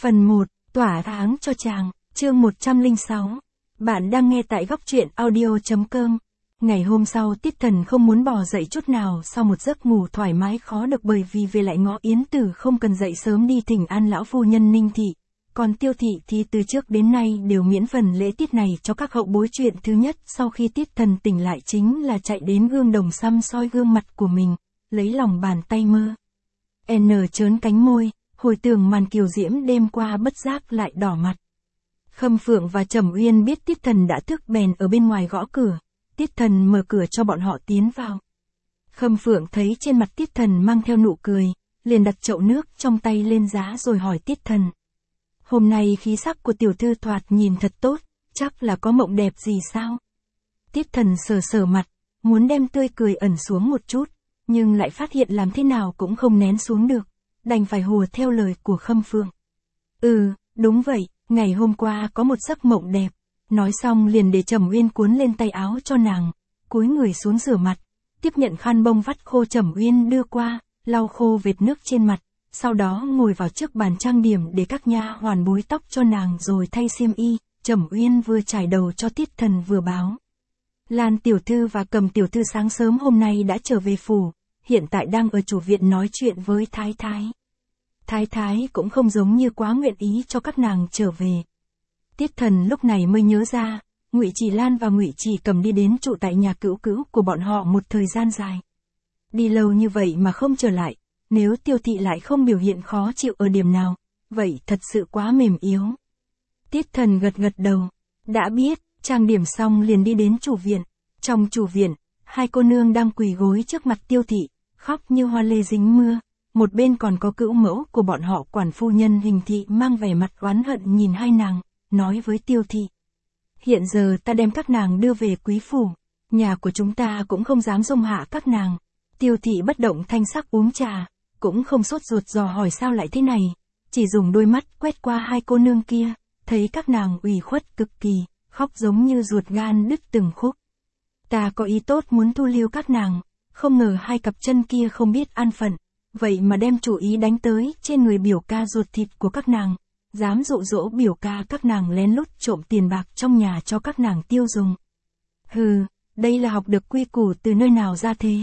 Phần 1, tỏa tháng cho chàng, chương 106. Bạn đang nghe tại góc truyện audio.com. Ngày hôm sau Tiết Thần không muốn bò dậy chút nào sau một giấc ngủ thoải mái khó được, bởi vì về lại ngõ Yến Tử không cần dậy sớm đi thỉnh an lão phu nhân Ninh Thị. Còn Tiêu Thị thì từ trước đến nay đều miễn phần lễ tiết này cho các hậu bối. Chuyện thứ nhất sau khi Tiết Thần tỉnh lại chính là chạy đến gương đồng xăm soi gương mặt của mình, lấy lòng bàn tay mơ. Trớn cánh môi, hồi tưởng màn kiều diễm đêm qua bất giác lại đỏ mặt. Khâm Phượng và Trầm Uyên biết Tiết Thần đã thức bèn ở bên ngoài gõ cửa. Tiết Thần mở cửa cho bọn họ tiến vào. Khâm Phượng thấy trên mặt Tiết Thần mang theo nụ cười, liền đặt chậu nước trong tay lên giá rồi hỏi Tiết Thần. Hôm nay khí sắc của tiểu thư thoạt nhìn thật tốt, chắc là có mộng đẹp gì sao? Tiết Thần sờ sờ mặt, muốn đem tươi cười ẩn xuống một chút, nhưng lại phát hiện làm thế nào cũng không nén xuống được, đành phải hùa theo lời của Khâm Phượng. Đúng vậy, ngày hôm qua có một giấc mộng đẹp. Nói xong liền để Trầm Uyên cuốn lên tay áo cho nàng, cúi người xuống rửa mặt, tiếp nhận khăn bông vắt khô Trầm Uyên đưa qua, lau khô vệt nước trên mặt, sau đó ngồi vào trước bàn trang điểm để các nha hoàn búi tóc cho nàng rồi thay xiêm y. Trầm Uyên vừa chải đầu cho Tiết Thần vừa báo. Lan tiểu thư và Cầm tiểu thư sáng sớm hôm nay đã trở về phủ, hiện tại đang ở chủ viện nói chuyện với Thái Thái. Thái Thái cũng không giống như quá nguyện ý cho các nàng trở về. Tiết Thần lúc này mới nhớ ra, Ngụy Chỉ Lan và Ngụy Chỉ Cầm đi đến trụ tại nhà cữu cữu của bọn họ một thời gian dài. Đi lâu như vậy mà không trở lại, nếu Tiêu Thị lại không biểu hiện khó chịu ở điểm nào, vậy thật sự quá mềm yếu. Tiết Thần gật gật đầu, đã biết, trang điểm xong liền đi đến chủ viện. Trong chủ viện, hai cô nương đang quỳ gối trước mặt Tiêu Thị, khóc như hoa lê dính mưa. Một bên còn có cữu mẫu của bọn họ quản phu nhân Hình Thị mang vẻ mặt oán hận nhìn hai nàng, nói với Tiêu Thị. Hiện giờ ta đem các nàng đưa về quý phủ, nhà của chúng ta cũng không dám dung hạ các nàng. Tiêu Thị bất động thanh sắc uống trà, cũng không sốt ruột dò hỏi sao lại thế này, chỉ dùng đôi mắt quét qua hai cô nương kia, thấy các nàng ủy khuất cực kỳ, khóc giống như ruột gan đứt từng khúc. Ta có ý tốt muốn thu lưu các nàng, không ngờ hai cặp chân kia không biết an phận, vậy mà đem chủ ý đánh tới trên người biểu ca ruột thịt của các nàng, dám dụ dỗ biểu ca các nàng lén lút trộm tiền bạc trong nhà cho các nàng tiêu dùng. Đây là học được quy củ từ nơi nào ra thế?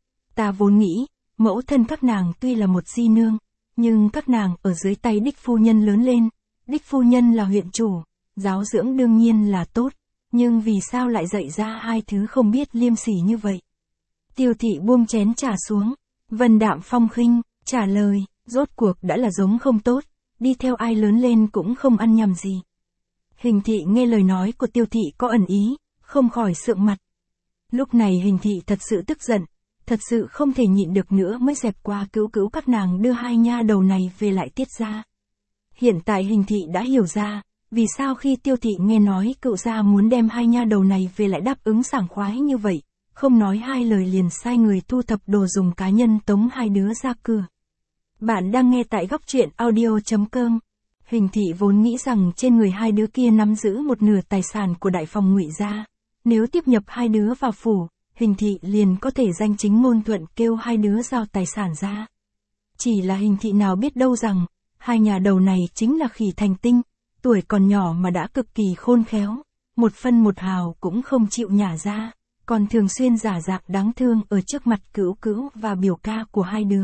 Ta vốn nghĩ, mẫu thân các nàng tuy là một di nương, nhưng các nàng ở dưới tay đích phu nhân lớn lên, đích phu nhân là huyện chủ, giáo dưỡng đương nhiên là tốt, nhưng vì sao lại dạy ra hai thứ không biết liêm sỉ như vậy? Tiêu Thị buông chén trà xuống, vân đạm phong khinh, trả lời, rốt cuộc đã là giống không tốt, đi theo ai lớn lên cũng không ăn nhầm gì. Hình Thị nghe lời nói của Tiêu Thị có ẩn ý, không khỏi sượng mặt. Lúc này Hình Thị thật sự tức giận, thật sự không thể nhịn được nữa mới dẹp qua cữu cữu các nàng đưa hai nha đầu này về lại Tiết gia. Hiện tại Hình Thị đã hiểu ra, vì sao khi Tiêu Thị nghe nói cựu gia muốn đem hai nha đầu này về lại đáp ứng sảng khoái như vậy, không nói hai lời liền sai người thu thập đồ dùng cá nhân tống hai đứa ra cửa. Bạn đang nghe tại góc truyện audio.com. Hình Thị vốn nghĩ rằng trên người hai đứa kia nắm giữ một nửa tài sản của đại phòng Ngụy gia, nếu tiếp nhập hai đứa vào phủ, Hình Thị liền có thể danh chính ngôn thuận kêu hai đứa giao tài sản ra. Chỉ là Hình Thị nào biết đâu rằng, hai nhà đầu này chính là khỉ thành tinh, tuổi còn nhỏ mà đã cực kỳ khôn khéo, một phân một hào cũng không chịu nhả ra, còn thường xuyên giả dạng đáng thương ở trước mặt cữu cữu và biểu ca của hai đứa.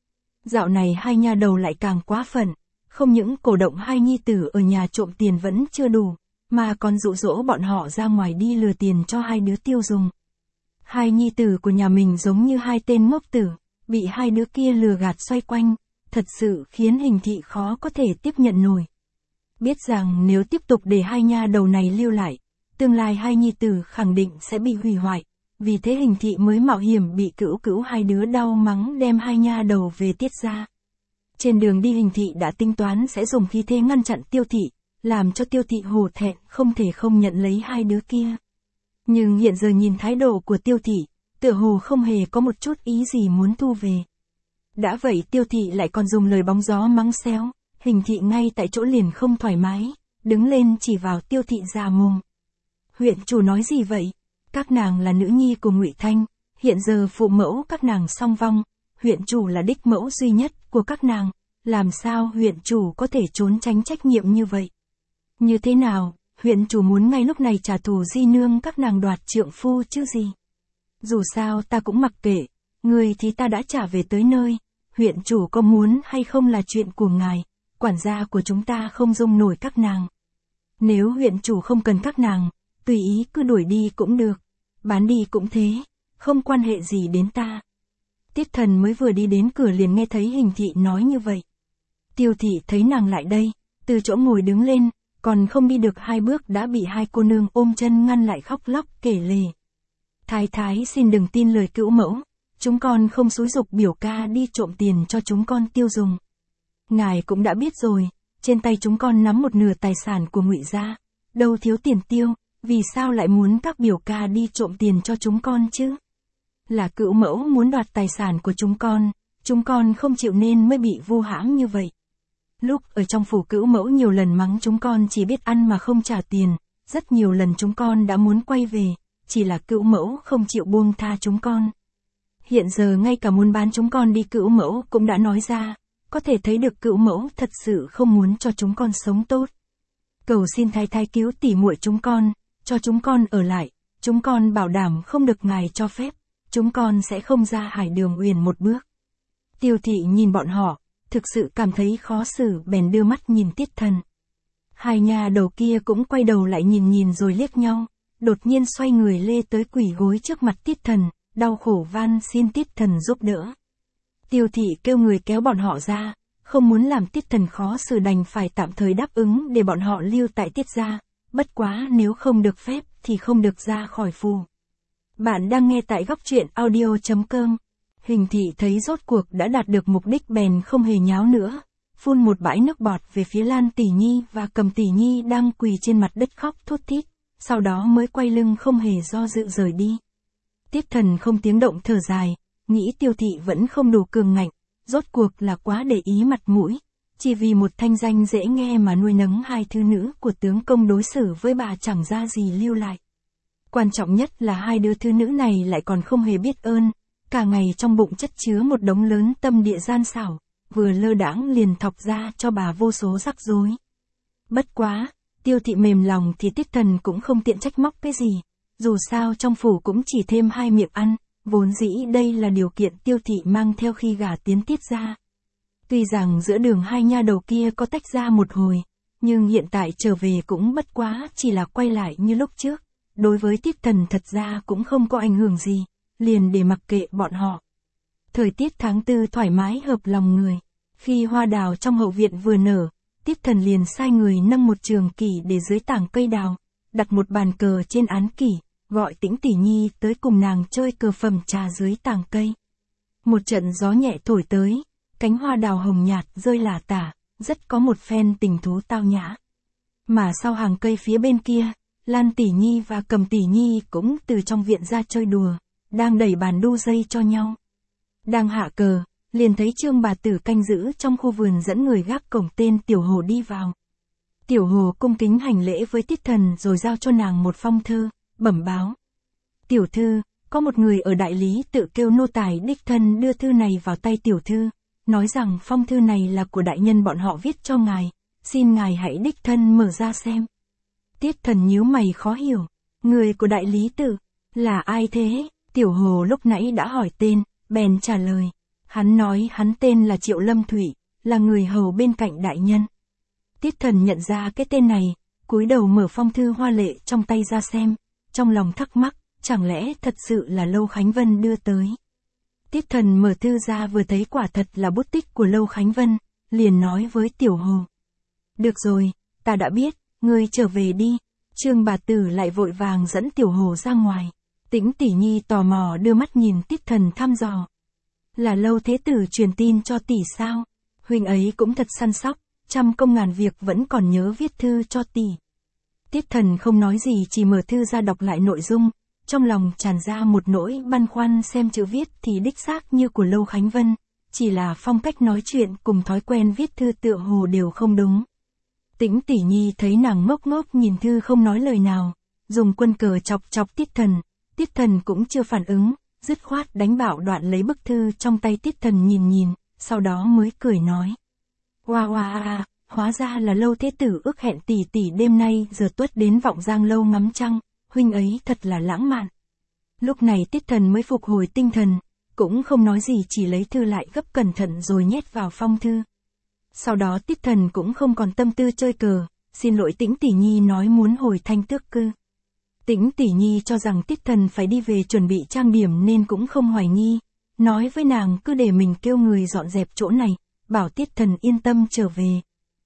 Dạo này hai nha đầu lại càng quá phận, không những cổ động hai nhi tử ở nhà trộm tiền vẫn chưa đủ, mà còn dụ dỗ bọn họ ra ngoài đi lừa tiền cho hai đứa tiêu dùng. Hai nhi tử của nhà mình giống như hai tên ngốc tử, bị hai đứa kia lừa gạt xoay quanh, thật sự khiến Hình Thị khó có thể tiếp nhận nổi. Biết rằng nếu tiếp tục để hai nha đầu này lưu lại, tương lai hai nhi tử khẳng định sẽ bị hủy hoại, vì thế Hình Thị mới mạo hiểm bị cữu cữu hai đứa đau mắng đem hai nha đầu về Tiết gia. Trên đường đi Hình Thị đã tính toán sẽ dùng khí thế ngăn chặn Tiêu Thị, làm cho Tiêu Thị hổ thẹn không thể không nhận lấy hai đứa kia. Nhưng hiện giờ nhìn thái độ của Tiêu Thị, tựa hồ không hề có một chút ý gì muốn thu về. Đã vậy Tiêu Thị lại còn dùng lời bóng gió mắng xéo, Hình Thị ngay tại chỗ liền không thoải mái, đứng lên chỉ vào Tiêu Thị già mồm. Huyện chủ nói gì vậy? Các nàng là nữ nhi của Ngụy Thanh, hiện giờ phụ mẫu các nàng song vong, huyện chủ là đích mẫu duy nhất của các nàng, làm sao huyện chủ có thể trốn tránh trách nhiệm như vậy? Như thế nào, huyện chủ muốn ngay lúc này trả thù di nương các nàng đoạt trượng phu chứ gì? Dù sao ta cũng mặc kệ, người thì ta đã trả về tới nơi, huyện chủ có muốn hay không là chuyện của ngài, quản gia của chúng ta không dung nổi các nàng. Nếu huyện chủ không cần các nàng, tùy ý cứ đuổi đi cũng được, bán đi cũng thế, không quan hệ gì đến ta. Tiết Thần mới vừa đi đến cửa liền nghe thấy Hình Thị nói như vậy. Tiêu Thị thấy nàng lại đây, từ chỗ ngồi đứng lên, còn không đi được 2 bước đã bị 2 cô nương ôm chân ngăn lại khóc lóc kể lể. Thái thái xin đừng tin lời cữu mẫu, chúng con không xúi giục biểu ca đi trộm tiền cho chúng con tiêu dùng. Ngài cũng đã biết rồi, trên tay chúng con nắm một nửa tài sản của Ngụy gia, đâu thiếu tiền tiêu, vì sao lại muốn các biểu ca đi trộm tiền cho chúng con chứ? Là cữu mẫu muốn đoạt tài sản của chúng con không chịu nên mới bị vu hãm như vậy. Lúc ở trong phủ cữu mẫu nhiều lần mắng chúng con chỉ biết ăn mà không trả tiền, rất nhiều lần chúng con đã muốn quay về, chỉ là cữu mẫu không chịu buông tha chúng con. Hiện giờ ngay cả muốn bán chúng con đi cữu mẫu cũng đã nói ra, có thể thấy được cữu mẫu thật sự không muốn cho chúng con sống tốt. Cầu xin thái thái cứu tỉ muội chúng con, cho chúng con ở lại, chúng con bảo đảm không được ngài cho phép, chúng con sẽ không ra Hải Đường Uyển một bước. Tiêu Thị nhìn bọn họ, thực sự cảm thấy khó xử bèn đưa mắt nhìn Tiết Thần. 2 nha đầu kia cũng quay đầu lại nhìn rồi liếc nhau, đột nhiên xoay người lê tới quỳ gối trước mặt Tiết Thần, đau khổ van xin Tiết Thần giúp đỡ. Tiêu Thị kêu người kéo bọn họ ra, không muốn làm Tiết Thần khó xử đành phải tạm thời đáp ứng để bọn họ lưu tại Tiết gia, bất quá nếu không được phép thì không được ra khỏi phủ. Bạn đang nghe tại góc truyện audio.com. Hình Thị thấy rốt cuộc đã đạt được mục đích bèn không hề nháo nữa, phun một bãi nước bọt về phía Lan Tỷ Nhi và Cầm Tỷ Nhi đang quỳ trên mặt đất khóc thút thít, sau đó mới quay lưng không hề do dự rời đi. Tiết Thần không tiếng động thở dài, nghĩ Tiêu Thị vẫn không đủ cường ngạnh, rốt cuộc là quá để ý mặt mũi, chỉ vì một thanh danh dễ nghe mà nuôi nấng 2 thư nữ của tướng công đối xử với bà chẳng ra gì lưu lại. Quan trọng nhất là 2 đứa thư nữ này lại còn không hề biết ơn, cả ngày trong bụng chất chứa một đống lớn tâm địa gian xảo, vừa lơ đãng liền thọc ra cho bà vô số rắc rối. Bất quá, Tiêu Thị mềm lòng thì Tiết Thần cũng không tiện trách móc cái gì, dù sao trong phủ cũng chỉ thêm 2 miệng ăn, vốn dĩ đây là điều kiện Tiêu Thị mang theo khi gả tiến Tiết gia. Tuy rằng giữa đường 2 nha đầu kia có tách ra một hồi, nhưng hiện tại trở về cũng bất quá chỉ là quay lại như lúc trước, đối với Tiết Thần thật ra cũng không có ảnh hưởng gì, liền để mặc kệ bọn họ. Thời tiết tháng 4 thoải mái hợp lòng người, khi hoa đào trong hậu viện vừa nở, Tiết Thần liền sai người nâng một trường kỷ để dưới tảng cây đào, đặt một bàn cờ trên án kỷ, gọi Tĩnh Tỷ Nhi tới cùng nàng chơi cờ phẩm trà dưới tảng cây. Một trận gió nhẹ thổi tới, cánh hoa đào hồng nhạt rơi lả tả, rất có một phen tình thú tao nhã. Mà sau hàng cây phía bên kia, Lan Tỷ Nhi và Cầm Tỷ Nhi cũng từ trong viện ra chơi đùa, đang đẩy bàn đu dây cho nhau. Đang hạ cờ, liền thấy Trương bà tử canh giữ trong khu vườn dẫn người gác cổng tên Tiểu Hồ đi vào. Tiểu Hồ cung kính hành lễ với Tiết Thần rồi giao cho nàng một phong thư, bẩm báo. Tiểu thư, có một người ở đại lý tự kêu nô tài đích thân đưa thư này vào tay tiểu thư, nói rằng phong thư này là của đại nhân bọn họ viết cho ngài, xin ngài hãy đích thân mở ra xem. Tiết Thần nhíu mày khó hiểu, người của đại lý tự, là ai thế? Tiểu Hồ lúc nãy đã hỏi tên, bèn trả lời. Hắn nói hắn tên là Triệu Lâm Thủy, là người hầu bên cạnh đại nhân. Tiết Thần nhận ra cái tên này, cúi đầu mở phong thư hoa lệ trong tay ra xem, trong lòng thắc mắc, chẳng lẽ thật sự là Lâu Khánh Vân đưa tới. Tiết Thần mở thư ra vừa thấy quả thật là bút tích của Lâu Khánh Vân, liền nói với Tiểu Hồ. Được rồi, ta đã biết, ngươi trở về đi. Trương bà tử lại vội vàng dẫn Tiểu Hồ ra ngoài. Tĩnh Tỷ Nhi tò mò đưa mắt nhìn Tiết Thần thăm dò. Là Lâu thế tử truyền tin cho tỷ sao? Huynh ấy cũng thật săn sóc, trăm công ngàn việc vẫn còn nhớ viết thư cho tỷ. Tiết Thần không nói gì chỉ mở thư ra đọc lại nội dung, trong lòng tràn ra một nỗi băn khoăn xem chữ viết thì đích xác như của Lâu Khánh Vân, chỉ là phong cách nói chuyện cùng thói quen viết thư tựa hồ đều không đúng. Tĩnh Tỷ Nhi thấy nàng ngốc ngốc nhìn thư không nói lời nào, dùng quân cờ chọc chọc Tiết Thần cũng chưa phản ứng, dứt khoát đánh bạo đoạn lấy bức thư trong tay Tiết Thần nhìn, sau đó mới cười nói. Oa oa à, hóa ra là Lâu Thế Tử ước hẹn tỷ tỷ đêm nay giờ tuất đến Vọng Giang lâu ngắm trăng, huynh ấy thật là lãng mạn. Lúc này Tiết Thần mới phục hồi tinh thần, cũng không nói gì chỉ lấy thư lại gấp cẩn thận rồi nhét vào phong thư. Sau đó Tiết Thần cũng không còn tâm tư chơi cờ, xin lỗi Tĩnh Tỷ Nhi nói muốn hồi Thanh Tước Cư. Tĩnh Tỷ Nhi cho rằng Tiết Thần phải đi về chuẩn bị trang điểm nên cũng không hoài nghi, nói với nàng cứ để mình kêu người dọn dẹp chỗ này, bảo Tiết Thần yên tâm trở về.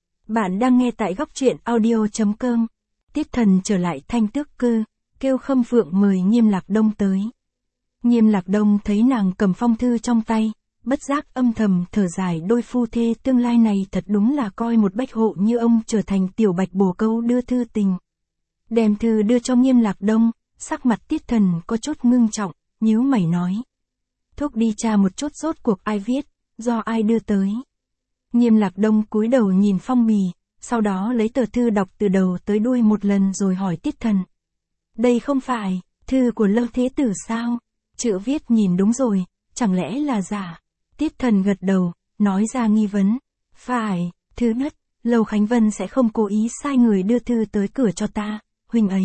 Bạn đang nghe tại góc truyện audio.com. Tiết Thần trở lại Thanh Tước Cư, kêu Khâm Phượng mời Nghiêm Lạc Đông tới. Nghiêm Lạc Đông thấy nàng cầm phong thư trong tay, bất giác âm thầm thở dài, đôi phu thê tương lai này thật đúng là coi một bách hộ như ông trở thành tiểu bạch bồ câu đưa thư tình. Đem thư đưa cho Nghiêm Lạc Đông, sắc mặt Tiết Thần có chút ngưng trọng, nhíu mày nói. Thúc đi tra một chút rốt cuộc ai viết, do ai đưa tới. Nghiêm Lạc Đông cúi đầu nhìn phong bì, sau đó lấy tờ thư đọc từ đầu tới đuôi một lần rồi hỏi Tiết Thần. Đây không phải thư của Lâu Thế Tử sao? Chữ viết nhìn đúng rồi, chẳng lẽ là giả? Tiết Thần gật đầu, nói ra nghi vấn. Phải, thứ nhất, Lâu Khánh Vân sẽ không cố ý sai người đưa thư tới cửa cho ta, huynh ấy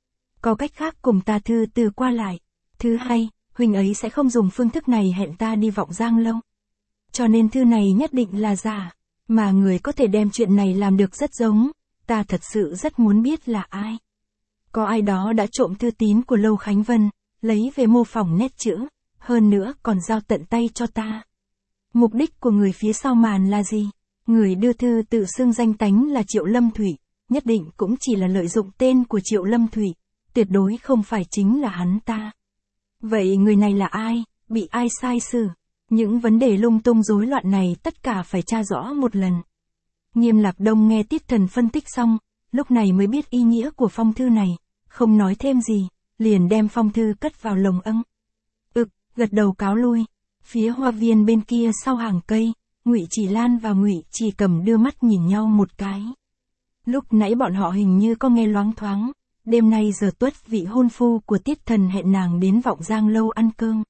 có cách khác cùng ta thư từ qua lại. Thứ hai, huynh ấy sẽ không dùng phương thức này hẹn ta đi Vọng Giang lâu. Cho nên thư này nhất định là giả, mà người có thể đem chuyện này làm được rất giống, ta thật sự rất muốn biết là ai. Có ai đó đã trộm thư tín của Lâu Khánh Vân, lấy về mô phỏng nét chữ, hơn nữa còn giao tận tay cho ta. Mục đích của người phía sau màn là gì? Người đưa thư tự xưng danh tánh là Triệu Lâm Thủy, nhất định cũng chỉ là lợi dụng tên của Triệu Lâm Thủy, tuyệt đối không phải chính là hắn ta. Vậy người này là ai? Bị ai sai xử? Những vấn đề lung tung rối loạn này tất cả phải tra rõ một lần. Nghiêm Lạc Đông nghe Tiết Thần phân tích xong, lúc này mới biết ý nghĩa của phong thư này, không nói thêm gì, liền đem phong thư cất vào lồng âng. Gật đầu cáo lui. Phía hoa viên bên kia sau hàng cây, Ngụy Chỉ Lan và Ngụy Chỉ Cầm đưa mắt nhìn nhau một cái. Lúc nãy bọn họ hình như có nghe loáng thoáng, đêm nay giờ tuất vị hôn phu của Tiết Thần hẹn nàng đến Vọng Giang lâu ăn cơm.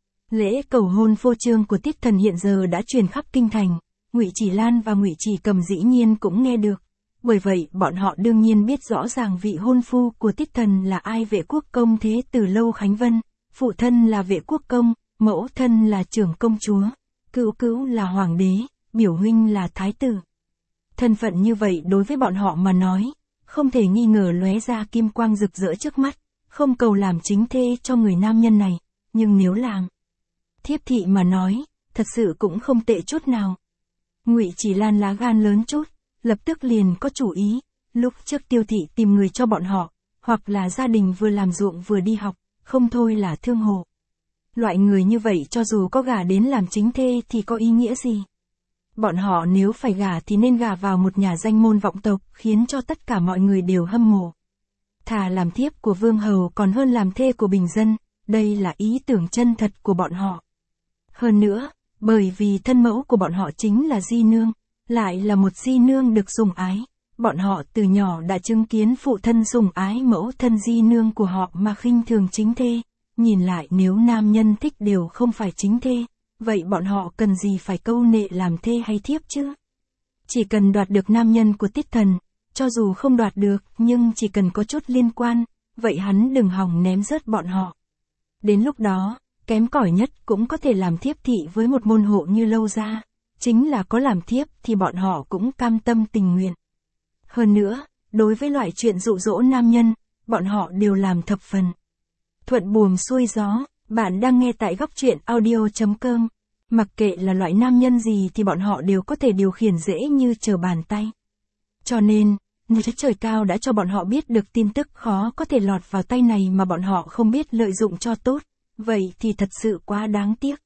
Lễ cầu hôn phô trương của Tiết Thần hiện giờ đã truyền khắp kinh thành, Ngụy Chỉ Lan và Ngụy Chỉ Cầm dĩ nhiên cũng nghe được. Bởi vậy, bọn họ đương nhiên biết rõ ràng vị hôn phu của Tiết Thần là ai. Vệ quốc công Thế Tử Lâu Khánh Vân, phụ thân là Vệ quốc công, mẫu thân là trưởng công chúa, cữu cữu là hoàng đế, biểu huynh là thái tử. Thân phận như vậy đối với bọn họ mà nói, không thể nghi ngờ lóe ra kim quang rực rỡ trước mắt, không cầu làm chính thê cho người nam nhân này, nhưng nếu làm thiếp thị mà nói, thật sự cũng không tệ chút nào. Ngụy Chỉ Lan lá gan lớn chút, lập tức liền có chủ ý, lúc trước Tiêu thị tìm người cho bọn họ, hoặc là gia đình vừa làm ruộng vừa đi học, không thôi là thương hồ. Loại người như vậy cho dù có gả đến làm chính thê thì có ý nghĩa gì? Bọn họ nếu phải gả thì nên gả vào một nhà danh môn vọng tộc, khiến cho tất cả mọi người đều hâm mộ. Thà làm thiếp của vương hầu còn hơn làm thê của bình dân, đây là ý tưởng chân thật của bọn họ. Hơn nữa, bởi vì thân mẫu của bọn họ chính là di nương, lại là một di nương được sủng ái, bọn họ từ nhỏ đã chứng kiến phụ thân sủng ái mẫu thân di nương của họ mà khinh thường chính thê. Nhìn lại nếu nam nhân thích đều không phải chính thê, vậy bọn họ cần gì phải câu nệ làm thê hay thiếp chứ? Chỉ cần đoạt được nam nhân của Tiết Thần, cho dù không đoạt được nhưng chỉ cần có chút liên quan, vậy hắn đừng hòng ném rớt bọn họ. Đến lúc đó, kém cỏi nhất cũng có thể làm thiếp thị với một môn hộ như Lâu gia, chính là có làm thiếp thì bọn họ cũng cam tâm tình nguyện. Hơn nữa, đối với loại chuyện dụ dỗ nam nhân, bọn họ đều làm thập phần. Thuận buồm xuôi gió, bạn đang nghe tại góc truyện audio.com. Mặc kệ là loại nam nhân gì thì bọn họ đều có thể điều khiển dễ như trở bàn tay. Cho nên, nếu trời cao đã cho bọn họ biết được tin tức khó có thể lọt vào tay này mà bọn họ không biết lợi dụng cho tốt, vậy thì thật sự quá đáng tiếc.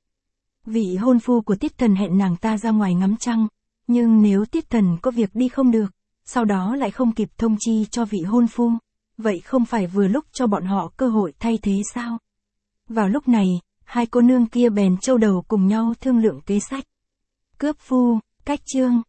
Vị hôn phu của Tiết Thần hẹn nàng ta ra ngoài ngắm trăng, nhưng nếu Tiết Thần có việc đi không được, sau đó lại không kịp thông chi cho vị hôn phu, vậy không phải vừa lúc cho bọn họ cơ hội thay thế sao? Vào lúc này, hai cô nương kia bèn trâu đầu cùng nhau thương lượng kế sách. Cướp phu, cách chương.